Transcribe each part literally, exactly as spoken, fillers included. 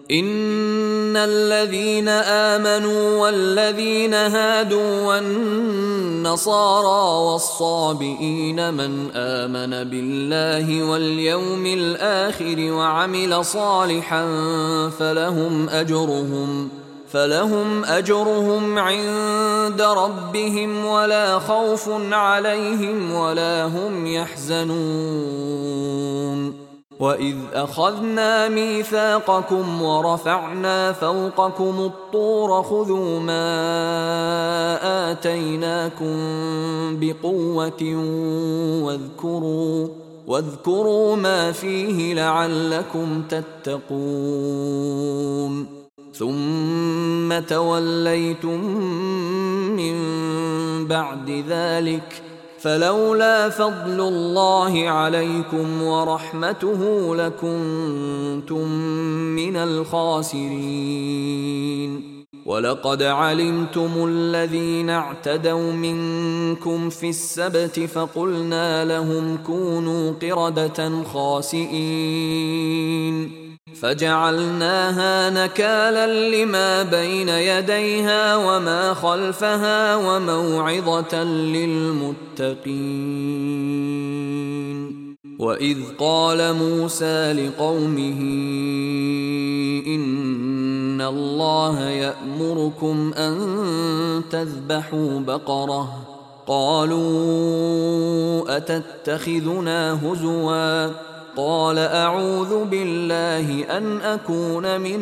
إن الذين آمنوا والذين هادوا والنصارى والصابئين من آمن بالله واليوم الآخر وعمل صالحا فلهم أجرهم فلهم أجرهم عند ربهم ولا خوف عليهم ولا هم يحزنون. وإذ أخذنا ميثاقكم ورفعنا فوقكم الطور خذوا ما آتيناكم بقوة واذكروا واذكروا ما فيه لعلكم تتقون. ثم توليتم من بعد ذلك فلولا فضل الله عليكم ورحمته لكنتم من الخاسرين. ولقد علمتم الذين اعتدوا منكم في السبت فقلنا لهم كونوا قردة خاسئين فجعلناها نكالا لما بين يديها وما خلفها وموعظة للمتقين. وإذ قال موسى لقومه إن الله يأمركم أن تذبحوا بقرة قالوا أتتخذنا هزوا قال أعوذ بالله أن أكون من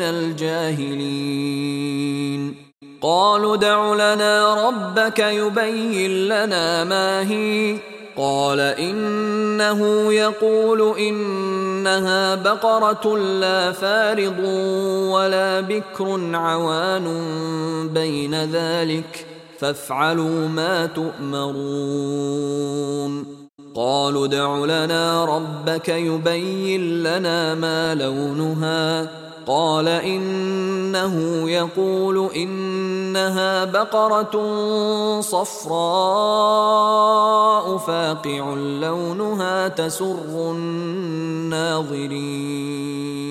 الجاهلين. قالوا ادع لنا ربك يبين لنا ما هي قال إنه يقول إنها بقرة لا فارض ولا بكر عوان بين ذلك فافعلوا ما تؤمرون. قالوا ادع لنا ربك يبين لنا ما لونها قال إنه يقول إنها بقرة صفراء فاقع لونها تسر الناظرين.